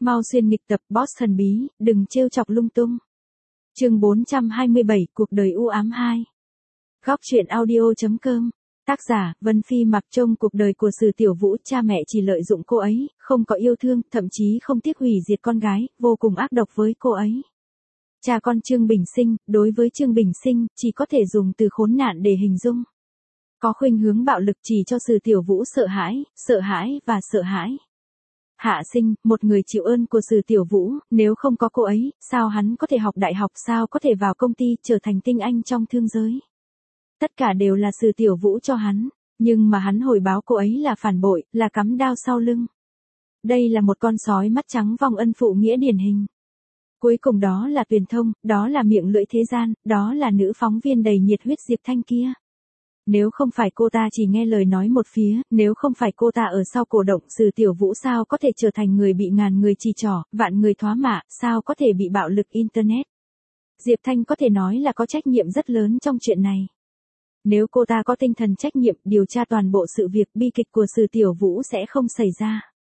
Mau xuyên nghịch tập boss thần bí, đừng trêu chọc lung tung. Chương 427, cuộc đời u ám 2. Góc truyện audio.com. Tác giả, Vân Phi Mặc. Trong cuộc đời của Sử Tiểu Vũ, cha mẹ chỉ lợi dụng cô ấy, không có yêu thương, thậm chí không tiếc hủy diệt con gái, vô cùng ác độc với cô ấy. Cha con Trương Bình Sinh, đối với Trương Bình Sinh, chỉ có thể dùng từ khốn nạn để hình dung. Có khuynh hướng bạo lực chỉ cho Sử Tiểu Vũ sợ hãi và sợ hãi. Hạ Sinh, một người chịu ơn của Sử Tiểu Vũ, nếu không có cô ấy, sao hắn có thể học đại học, sao có thể vào công ty, trở thành tinh anh trong thương giới. Tất cả đều là Sử Tiểu Vũ cho hắn, nhưng mà hắn hồi báo cô ấy là phản bội, là cắm đao sau lưng. Đây là một con sói mắt trắng vong ân phụ nghĩa điển hình. Cuối cùng đó là truyền thông, đó là miệng lưỡi thế gian, đó là nữ phóng viên đầy nhiệt huyết Diệp Thanh kia. Nếu không phải cô ta chỉ nghe lời nói một phía, nếu không phải cô ta ở sau cổ động, Sử Tiểu Vũ sao có thể trở thành người bị ngàn người chỉ trỏ, vạn người thoá mạ, sao có thể bị bạo lực Internet. Diệp Thanh có thể nói là có trách nhiệm rất lớn trong chuyện này. Nếu cô ta có tinh thần trách nhiệm điều tra toàn bộ sự việc, bi kịch của Sử Tiểu Vũ sẽ không xảy ra.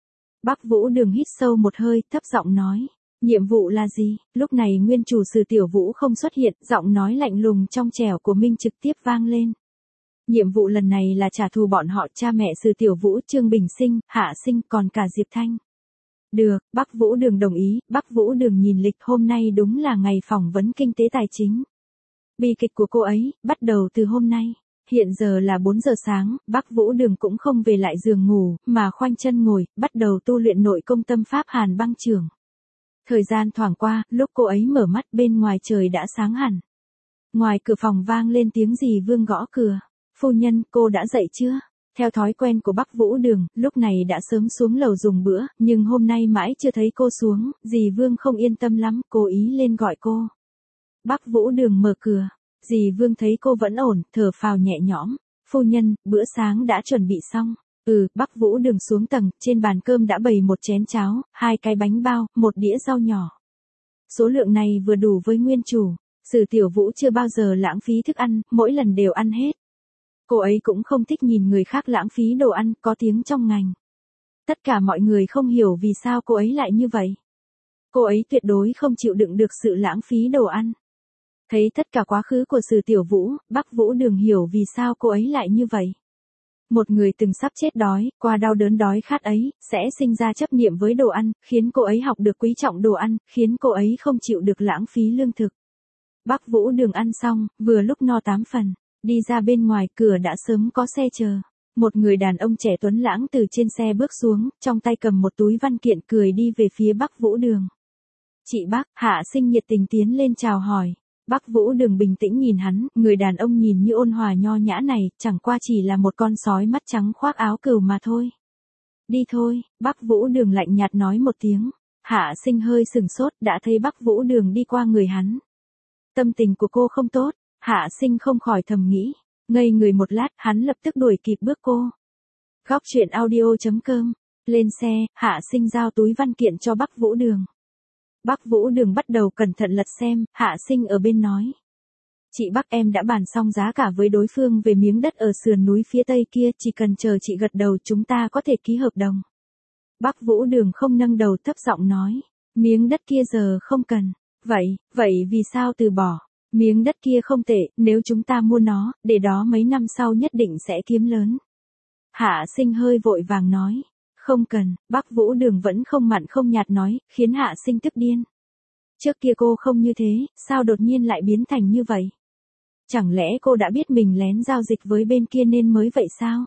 Bắc Vũ Đường hít sâu một hơi, thấp giọng nói. Nhiệm vụ là gì? Lúc này nguyên chủ Sử Tiểu Vũ không xuất hiện, giọng nói lạnh lùng trong trẻo của Minh trực tiếp vang lên. Nhiệm vụ lần này là trả thù bọn họ, cha mẹ Sử Tiểu Vũ, Trương Bình Sinh, Hạ Sinh, còn cả Diệp Thanh. Được, Bắc Vũ Đường đồng ý. Bắc Vũ Đường nhìn lịch, hôm nay đúng là ngày phỏng vấn kinh tế tài chính. Bi kịch của cô ấy, bắt đầu từ hôm nay. Hiện giờ là 4 giờ sáng, Bắc Vũ Đường cũng không về lại giường ngủ, mà khoanh chân ngồi, bắt đầu tu luyện nội công tâm pháp Hàn Băng Trưởng. Thời gian thoảng qua, lúc cô ấy mở mắt, bên ngoài trời đã sáng hẳn. Ngoài cửa phòng vang lên tiếng dì Vương gõ cửa. Phu nhân, cô đã dậy chưa? Theo thói quen của Bắc Vũ Đường, lúc này đã sớm xuống lầu dùng bữa, nhưng hôm nay mãi chưa thấy cô xuống, dì Vương không yên tâm lắm, cố ý lên gọi cô. Bắc Vũ Đường mở cửa, dì Vương thấy cô vẫn ổn, thở phào nhẹ nhõm. Phu nhân, bữa sáng đã chuẩn bị xong. Bắc Vũ Đường xuống tầng, trên bàn cơm đã bày một chén cháo, 2 cái bánh bao, 1 đĩa rau nhỏ. Số lượng này vừa đủ với nguyên chủ. Sử Tiểu Vũ chưa bao giờ lãng phí thức ăn, mỗi lần đều ăn hết. Cô ấy cũng không thích nhìn người khác lãng phí đồ ăn, có tiếng trong ngành. Tất cả mọi người không hiểu vì sao cô ấy lại như vậy. Cô ấy tuyệt đối không chịu đựng được sự lãng phí đồ ăn. Thấy tất cả quá khứ của Sử Tiểu Vũ, Bắc Vũ Đường hiểu vì sao cô ấy lại như vậy. Một người từng sắp chết đói, qua đau đớn đói khát ấy, sẽ sinh ra chấp niệm với đồ ăn, khiến cô ấy học được quý trọng đồ ăn, khiến cô ấy không chịu được lãng phí lương thực. Bắc Vũ Đường ăn xong, vừa lúc no 8 phần. Đi ra bên ngoài, cửa đã sớm có xe chờ. Một người đàn ông trẻ tuấn lãng từ trên xe bước xuống, trong tay cầm một túi văn kiện, cười đi về phía Bắc Vũ Đường. Chị Bắc, Hạ Sinh nhiệt tình tiến lên chào hỏi. Bắc Vũ Đường bình tĩnh nhìn hắn, người đàn ông nhìn như ôn hòa nho nhã này, chẳng qua chỉ là một con sói mắt trắng khoác áo cừu mà thôi. Đi thôi, Bắc Vũ Đường lạnh nhạt nói một tiếng. Hạ Sinh hơi sừng sốt, đã thấy Bắc Vũ Đường đi qua người hắn. Tâm tình của cô không tốt. Hạ Sinh không khỏi thầm nghĩ, ngây người một lát, hắn lập tức đuổi kịp bước cô. Góc truyện audio.com. Lên xe, Hạ Sinh giao túi văn kiện cho Bắc Vũ Đường. Bắc Vũ Đường bắt đầu cẩn thận lật xem, Hạ Sinh ở bên nói. Chị Bắc, em đã bàn xong giá cả với đối phương về miếng đất ở sườn núi phía tây kia, chỉ cần chờ chị gật đầu chúng ta có thể ký hợp đồng. Bắc Vũ Đường không nâng đầu, thấp giọng nói, miếng đất kia giờ không cần. Vậy vì sao từ bỏ? Miếng đất kia không tệ, nếu chúng ta mua nó, để đó mấy năm sau nhất định sẽ kiếm lớn. Hạ Sinh hơi vội vàng nói. Không cần, Bắc Vũ Đường vẫn không mặn không nhạt nói, khiến Hạ Sinh tức điên. Trước kia cô không như thế, sao đột nhiên lại biến thành như vậy? Chẳng lẽ cô đã biết mình lén giao dịch với bên kia nên mới vậy sao?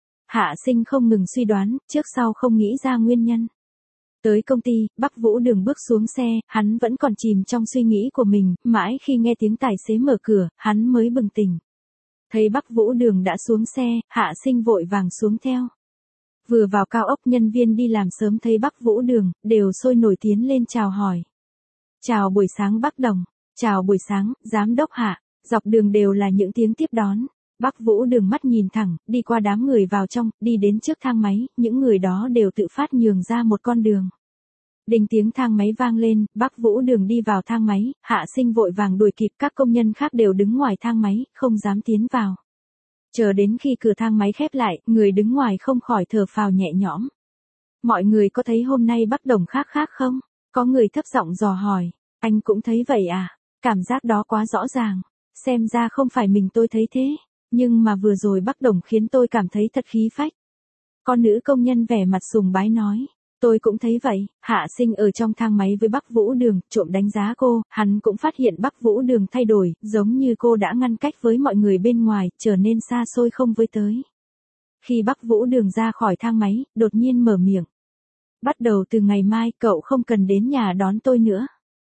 Hạ Sinh không ngừng suy đoán, trước sau không nghĩ ra nguyên nhân. Tới công ty, Bắc Vũ Đường bước xuống xe, hắn vẫn còn chìm trong suy nghĩ của mình, mãi khi nghe tiếng tài xế mở cửa, hắn mới bừng tỉnh. Thấy Bắc Vũ Đường đã xuống xe, Hạ Sinh vội vàng xuống theo. Vừa vào cao ốc, nhân viên đi làm sớm thấy Bắc Vũ Đường, đều sôi nổi tiến lên chào hỏi. Chào buổi sáng Bắc Đồng, chào buổi sáng, giám đốc Hạ, dọc đường đều là những tiếng tiếp đón. Bắc Vũ Đường mắt nhìn thẳng, đi qua đám người vào trong, đi đến trước thang máy, những người đó đều tự phát nhường ra một con đường. Đinh tiếng thang máy vang lên, Bắc Vũ Đường đi vào thang máy, Hạ Sinh vội vàng đuổi kịp, các công nhân khác đều đứng ngoài thang máy, không dám tiến vào. Chờ đến khi cửa thang máy khép lại, người đứng ngoài không khỏi thở phào nhẹ nhõm. Mọi người có thấy hôm nay Bắc Đồng khác khác không? Có người thấp giọng dò hỏi. Anh cũng thấy vậy à? Cảm giác đó quá rõ ràng. Xem ra không phải mình tôi thấy thế. Nhưng mà vừa rồi Bắc Đồng khiến tôi cảm thấy thật khí phách. Con nữ công nhân vẻ mặt sùng bái nói. Tôi cũng thấy vậy, Hạ Sinh ở trong thang máy với Bắc Vũ Đường, trộm đánh giá cô, hắn cũng phát hiện Bắc Vũ Đường thay đổi, giống như cô đã ngăn cách với mọi người bên ngoài, trở nên xa xôi không với tới. Khi Bắc Vũ Đường ra khỏi thang máy, đột nhiên mở miệng. Bắt đầu từ ngày mai, cậu không cần đến nhà đón tôi nữa.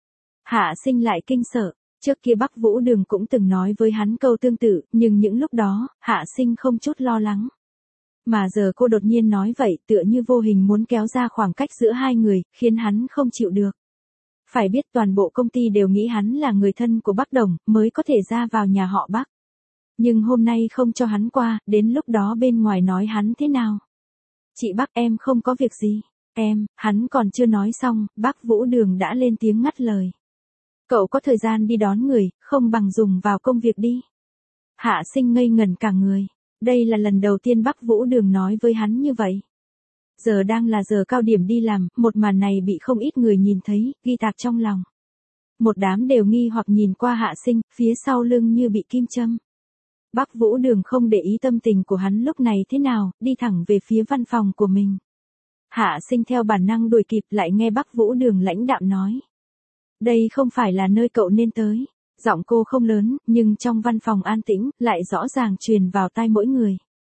Hạ Sinh lại kinh sợ, trước kia Bắc Vũ Đường cũng từng nói với hắn câu tương tự, nhưng những lúc đó, Hạ Sinh không chút lo lắng. Mà giờ cô đột nhiên nói vậy tựa như vô hình muốn kéo ra khoảng cách giữa hai người, khiến hắn không chịu được. Phải biết toàn bộ công ty đều nghĩ hắn là người thân của Bắc Đồng, mới có thể ra vào nhà họ Bắc. Nhưng hôm nay không cho hắn qua, đến lúc đó bên ngoài nói hắn thế nào? Chị Bắc em không có việc gì. Em, hắn còn chưa nói xong, bác Vũ Đường đã lên tiếng ngắt lời. Cậu có thời gian đi đón người, không bằng dùng vào công việc đi. Hạ Sinh ngây ngẩn cả người. Đây là lần đầu tiên Bắc Vũ Đường nói với hắn như vậy. Giờ đang là giờ cao điểm đi làm, một màn này bị không ít người nhìn thấy, ghi tạc trong lòng. Một đám đều nghi hoặc nhìn qua Hạ Sinh, phía sau lưng như bị kim châm. Bắc Vũ Đường không để ý tâm tình của hắn lúc này thế nào, đi thẳng về phía văn phòng của mình. Hạ Sinh theo bản năng đuổi kịp lại nghe Bắc Vũ Đường lãnh đạm nói. Đây không phải là nơi cậu nên tới. Giọng cô không lớn, nhưng trong văn phòng an tĩnh, lại rõ ràng truyền vào tai mỗi người.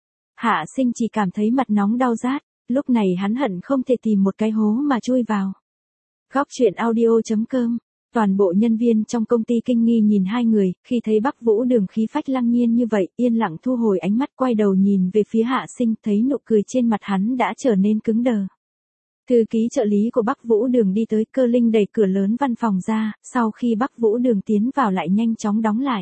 Hạ Sinh chỉ cảm thấy mặt nóng đau rát, lúc này hắn hận không thể tìm một cái hố mà chui vào. Góc truyện audio.com. Toàn bộ nhân viên trong công ty kinh nghi nhìn hai người, khi thấy Bắc Vũ Đường khí phách lăng nhiên như vậy, yên lặng thu hồi ánh mắt quay đầu nhìn về phía Hạ Sinh, thấy nụ cười trên mặt hắn đã trở nên cứng đờ. Thư ký trợ lý của Bắc Vũ Đường đi tới, Cơ Linh đẩy cửa lớn văn phòng ra, sau khi Bắc Vũ Đường tiến vào lại nhanh chóng đóng lại.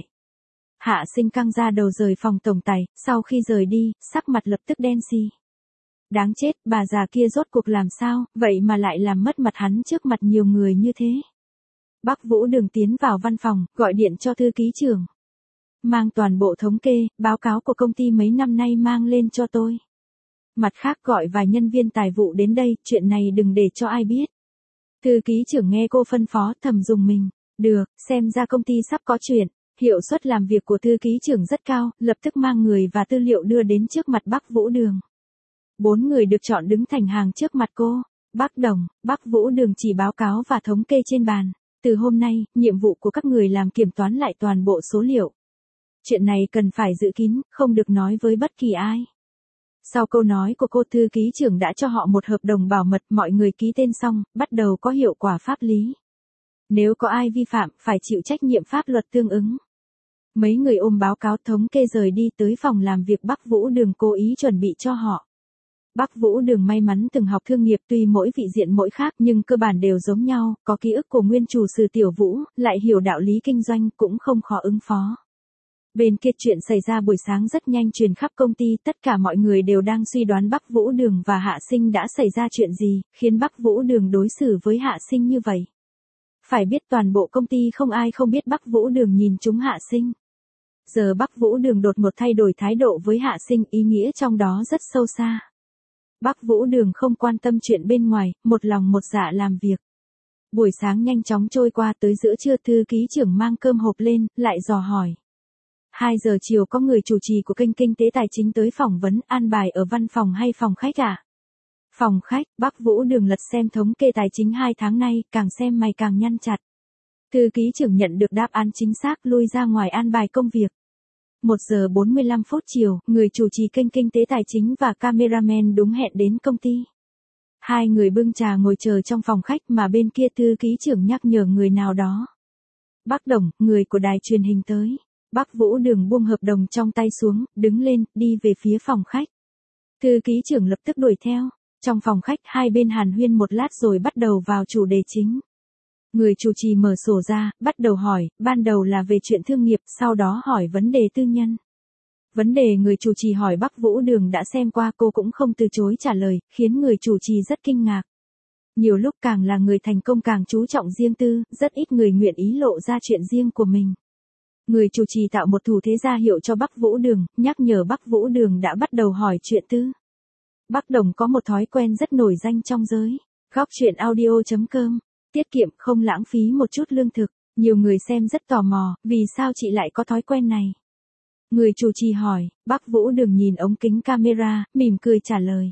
Hạ Sinh căng ra đầu rời phòng tổng tài, sau khi rời đi, sắc mặt lập tức đen xì. Đáng chết, bà già kia rốt cuộc làm sao, vậy mà lại làm mất mặt hắn trước mặt nhiều người như thế. Bắc Vũ Đường tiến vào văn phòng, gọi điện cho thư ký trưởng. Mang toàn bộ thống kê, báo cáo của công ty mấy năm nay mang lên cho tôi. Mặt khác gọi vài nhân viên tài vụ đến đây, chuyện này đừng để cho ai biết. Thư ký trưởng nghe cô phân phó thầm dùng mình. Được, xem ra công ty sắp có chuyện. Hiệu suất làm việc của thư ký trưởng rất cao, lập tức mang người và tư liệu đưa đến trước mặt Bắc Vũ Đường. 4 người được chọn đứng thành hàng trước mặt cô. Bắc Đồng, Bắc Vũ Đường chỉ báo cáo và thống kê trên bàn. Từ hôm nay, nhiệm vụ của các người làm kiểm toán lại toàn bộ số liệu. Chuyện này cần phải giữ kín, không được nói với bất kỳ ai. Sau câu nói của cô, thư ký trưởng đã cho họ một hợp đồng bảo mật, mọi người ký tên xong, bắt đầu có hiệu quả pháp lý. Nếu có ai vi phạm, phải chịu trách nhiệm pháp luật tương ứng. Mấy người ôm báo cáo thống kê rời đi tới phòng làm việc Bắc Vũ Đường cố ý chuẩn bị cho họ. Bắc Vũ Đường may mắn từng học thương nghiệp, tuy mỗi vị diện mỗi khác nhưng cơ bản đều giống nhau, có ký ức của nguyên chủ sử Tiểu Vũ, lại hiểu đạo lý kinh doanh, cũng không khó ứng phó. Bên kia chuyện xảy ra buổi sáng rất nhanh truyền khắp công ty, tất cả mọi người đều đang suy đoán Bắc Vũ Đường và Hạ Sinh đã xảy ra chuyện gì, khiến Bắc Vũ Đường đối xử với Hạ Sinh như vậy. Phải biết toàn bộ công ty không ai không biết Bắc Vũ Đường nhìn trúng Hạ Sinh. Giờ Bắc Vũ Đường đột ngột thay đổi thái độ với Hạ Sinh, ý nghĩa trong đó rất sâu xa. Bắc Vũ Đường không quan tâm chuyện bên ngoài, một lòng một dạ làm việc. Buổi sáng nhanh chóng trôi qua, tới giữa trưa thư ký trưởng mang cơm hộp lên, lại dò hỏi. 2 giờ chiều có người chủ trì của kênh kinh tế tài chính tới phỏng vấn, an bài ở văn phòng hay phòng khách à? Phòng khách. Bắc Vũ Đường lật xem thống kê tài chính 2 tháng nay, càng xem mày càng nhăn chặt. Thư ký trưởng nhận được đáp án chính xác, lui ra ngoài an bài công việc. 1 giờ 45 phút chiều, người chủ trì kênh kinh tế tài chính và cameraman đúng hẹn đến công ty. 2 người bưng trà ngồi chờ trong phòng khách, mà bên kia thư ký trưởng nhắc nhở người nào đó. Bắc Đồng, người của đài truyền hình tới. Bắc Vũ Đường buông hợp đồng trong tay xuống, đứng lên, đi về phía phòng khách. Thư ký trưởng lập tức đuổi theo. Trong phòng khách, hai bên hàn huyên một lát rồi bắt đầu vào chủ đề chính. Người chủ trì mở sổ ra, bắt đầu hỏi, ban đầu là về chuyện thương nghiệp, sau đó hỏi vấn đề tư nhân. Vấn đề người chủ trì hỏi Bắc Vũ Đường đã xem qua, cô cũng không từ chối trả lời, khiến người chủ trì rất kinh ngạc. Nhiều lúc càng là người thành công càng chú trọng riêng tư, rất ít người nguyện ý lộ ra chuyện riêng của mình. Người chủ trì tạo một thủ thế ra hiệu cho Bắc Vũ Đường, nhắc nhở Bắc Vũ Đường đã bắt đầu hỏi chuyện tư. Bác Đồng có một thói quen rất nổi danh trong giới. Góc chuyện audio.com. Tiết kiệm không lãng phí một chút lương thực. Nhiều người xem rất tò mò, vì sao chị lại có thói quen này? Người chủ trì hỏi, bác Vũ Đường nhìn ống kính camera, mỉm cười trả lời.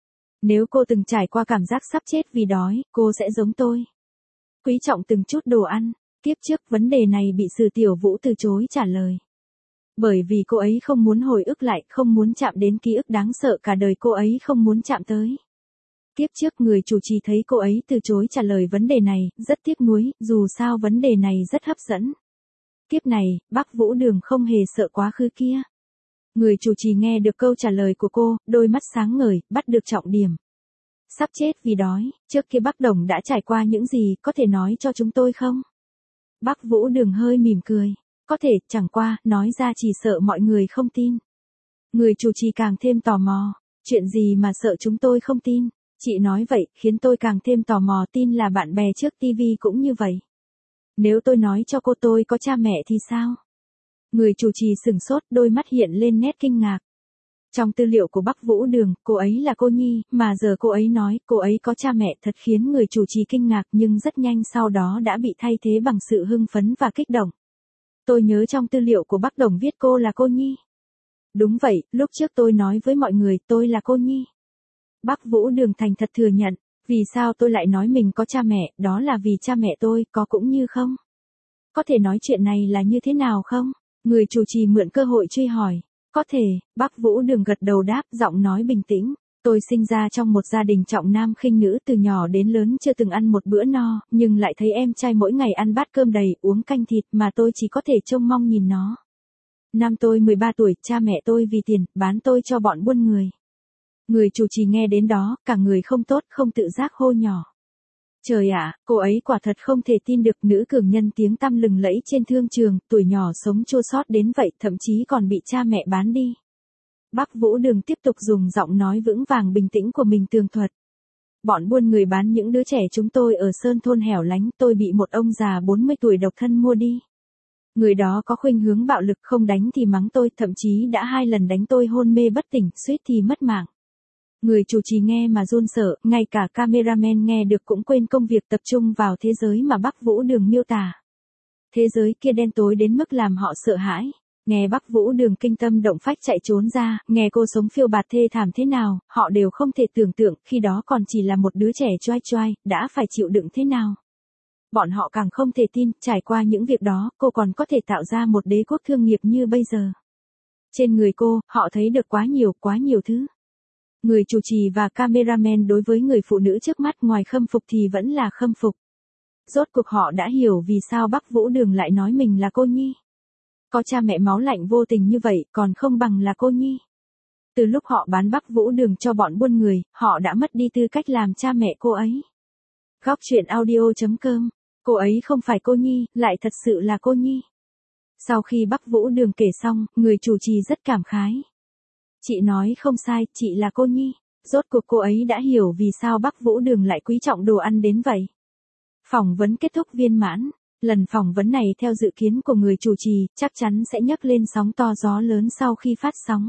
Nếu cô từng trải qua cảm giác sắp chết vì đói, cô sẽ giống tôi. Quý trọng từng chút đồ ăn. Tiếp trước vấn đề này bị Sử Tiểu Vũ từ chối trả lời. Bởi vì cô ấy không muốn hồi ức lại, không muốn chạm đến ký ức đáng sợ cả đời cô ấy không muốn chạm tới. Tiếp trước người chủ trì thấy cô ấy từ chối trả lời vấn đề này, rất tiếc nuối, dù sao vấn đề này rất hấp dẫn. Tiếp này, bác Vũ Đường không hề sợ quá khứ kia. Người chủ trì nghe được câu trả lời của cô, đôi mắt sáng ngời, bắt được trọng điểm. Sắp chết vì đói, trước kia bác Đồng đã trải qua những gì, có thể nói cho chúng tôi không? Bác Vũ Đường hơi mỉm cười. Có thể, chẳng qua, nói ra chỉ sợ mọi người không tin. Người chủ trì càng thêm tò mò. Chuyện gì mà sợ chúng tôi không tin? Chị nói vậy, khiến tôi càng thêm tò mò tin là bạn bè trước TV cũng như vậy. Nếu tôi nói cho cô tôi có cha mẹ thì sao? Người chủ trì sửng sốt, đôi mắt hiện lên nét kinh ngạc. Trong tư liệu của Bắc Vũ Đường, cô ấy là cô nhi, mà giờ cô ấy nói cô ấy có cha mẹ thật khiến người chủ trì kinh ngạc nhưng rất nhanh sau đó đã bị thay thế bằng sự hưng phấn và kích động. Tôi nhớ trong tư liệu của Bắc Đồng viết cô là cô nhi. Đúng vậy, lúc trước tôi nói với mọi người tôi là cô nhi. Bắc Vũ Đường thành thật thừa nhận, vì sao tôi lại nói mình có cha mẹ, đó là vì cha mẹ tôi có cũng như không? Có thể nói chuyện này là như thế nào không? Người chủ trì mượn cơ hội truy hỏi. Có thể, Bắc Vũ Đường gật đầu đáp, giọng nói bình tĩnh. Tôi sinh ra trong một gia đình trọng nam khinh nữ, từ nhỏ đến lớn chưa từng ăn một bữa no, nhưng lại thấy em trai mỗi ngày ăn bát cơm đầy, uống canh thịt mà tôi chỉ có thể trông mong nhìn nó. Năm tôi 13 tuổi, cha mẹ tôi vì tiền, bán tôi cho bọn buôn người. Người chủ trì nghe đến đó, cả người không tốt, không tự giác hô nhỏ. Trời ạ, cô ấy quả thật không thể tin được, nữ cường nhân tiếng tăm lừng lẫy trên thương trường, tuổi nhỏ sống chua xót đến vậy, thậm chí còn bị cha mẹ bán đi. Bắc Vũ Đường tiếp tục dùng giọng nói vững vàng bình tĩnh của mình tường thuật. Bọn buôn người bán những đứa trẻ chúng tôi ở sơn thôn hẻo lánh, tôi bị một ông già 40 tuổi độc thân mua đi. Người đó có khuynh hướng bạo lực, không đánh thì mắng tôi, thậm chí đã 2 lần đánh tôi hôn mê bất tỉnh, suýt thì mất mạng. Người chủ trì nghe mà run sợ, ngay cả cameraman nghe được cũng quên công việc tập trung vào thế giới mà Bắc Vũ Đường miêu tả. Thế giới kia đen tối đến mức làm họ sợ hãi. Nghe Bắc Vũ Đường kinh tâm động phách chạy trốn ra, nghe cô sống phiêu bạt thê thảm thế nào, họ đều không thể tưởng tượng, khi đó còn chỉ là một đứa trẻ choai choai, đã phải chịu đựng thế nào. Bọn họ càng không thể tin, trải qua những việc đó, cô còn có thể tạo ra một đế quốc thương nghiệp như bây giờ. Trên người cô, họ thấy được quá nhiều thứ. Người chủ trì và cameraman đối với người phụ nữ trước mắt ngoài khâm phục thì vẫn là khâm phục. Rốt cuộc họ đã hiểu vì sao Bắc Vũ Đường lại nói mình là cô nhi. Có cha mẹ máu lạnh vô tình như vậy còn không bằng là cô nhi. Từ lúc họ bán Bắc Vũ Đường cho bọn buôn người, họ đã mất đi tư cách làm cha mẹ cô ấy. Góc chuyện audio.com. Cô ấy không phải cô nhi, lại thật sự là cô nhi. Sau khi Bắc Vũ Đường kể xong, người chủ trì rất cảm khái. Chị nói không sai, chị là cô nhi. Rốt cuộc cô ấy đã hiểu vì sao Bắc Vũ Đường lại quý trọng đồ ăn đến vậy. Phỏng vấn kết thúc viên mãn. Lần phỏng vấn này theo dự kiến của người chủ trì, chắc chắn sẽ nhấc lên sóng to gió lớn sau khi phát sóng.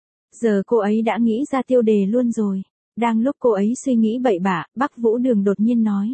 Giờ cô ấy đã nghĩ ra tiêu đề luôn rồi. Đang lúc cô ấy suy nghĩ bậy bạ, Bắc Vũ Đường đột nhiên nói.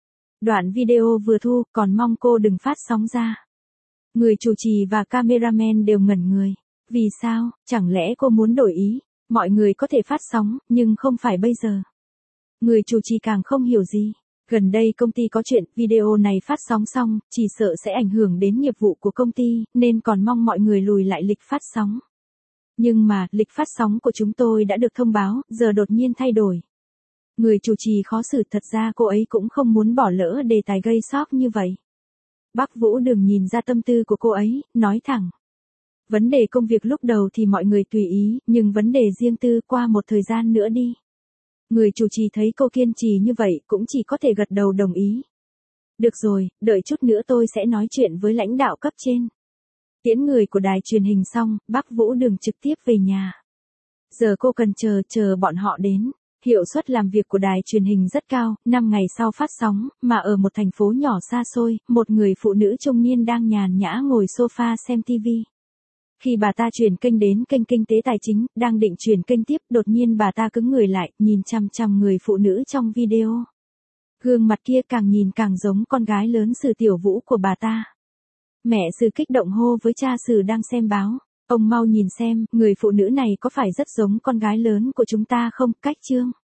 Đoạn video vừa thu, còn mong cô đừng phát sóng ra. Người chủ trì và cameraman đều ngẩn người. Vì sao, chẳng lẽ cô muốn đổi ý? Mọi người có thể phát sóng, nhưng không phải bây giờ. Người chủ trì càng không hiểu gì. Gần đây công ty có chuyện, video này phát sóng xong, chỉ sợ sẽ ảnh hưởng đến nghiệp vụ của công ty, nên còn mong mọi người lùi lại lịch phát sóng. Nhưng mà, lịch phát sóng của chúng tôi đã được thông báo, giờ đột nhiên thay đổi. Người chủ trì khó xử, thật ra cô ấy cũng không muốn bỏ lỡ đề tài gây sốc như vậy. Bắc Vũ Đường nhìn ra tâm tư của cô ấy, nói thẳng. Vấn đề công việc lúc đầu thì mọi người tùy ý, nhưng vấn đề riêng tư qua một thời gian nữa đi. Người chủ trì thấy cô kiên trì như vậy cũng chỉ có thể gật đầu đồng ý. Được rồi, đợi chút nữa tôi sẽ nói chuyện với lãnh đạo cấp trên. Tiễn người của đài truyền hình xong, Bắc Vũ Đường trực tiếp về nhà. Giờ cô cần chờ bọn họ đến. Hiệu suất làm việc của đài truyền hình rất cao, 5 ngày sau phát sóng, mà ở một thành phố nhỏ xa xôi, một người phụ nữ trung niên đang nhàn nhã ngồi sofa xem TV. Khi bà ta chuyển kênh đến kênh kinh tế tài chính, đang định chuyển kênh tiếp, đột nhiên bà ta cứng người lại, nhìn chằm chằm người phụ nữ trong video. Gương mặt kia càng nhìn càng giống con gái lớn Sử Tiểu Vũ của bà ta. Mẹ Sử kích động hô với cha Sử đang xem báo. Ông mau nhìn xem, người phụ nữ này có phải rất giống con gái lớn của chúng ta không, Cách Trương.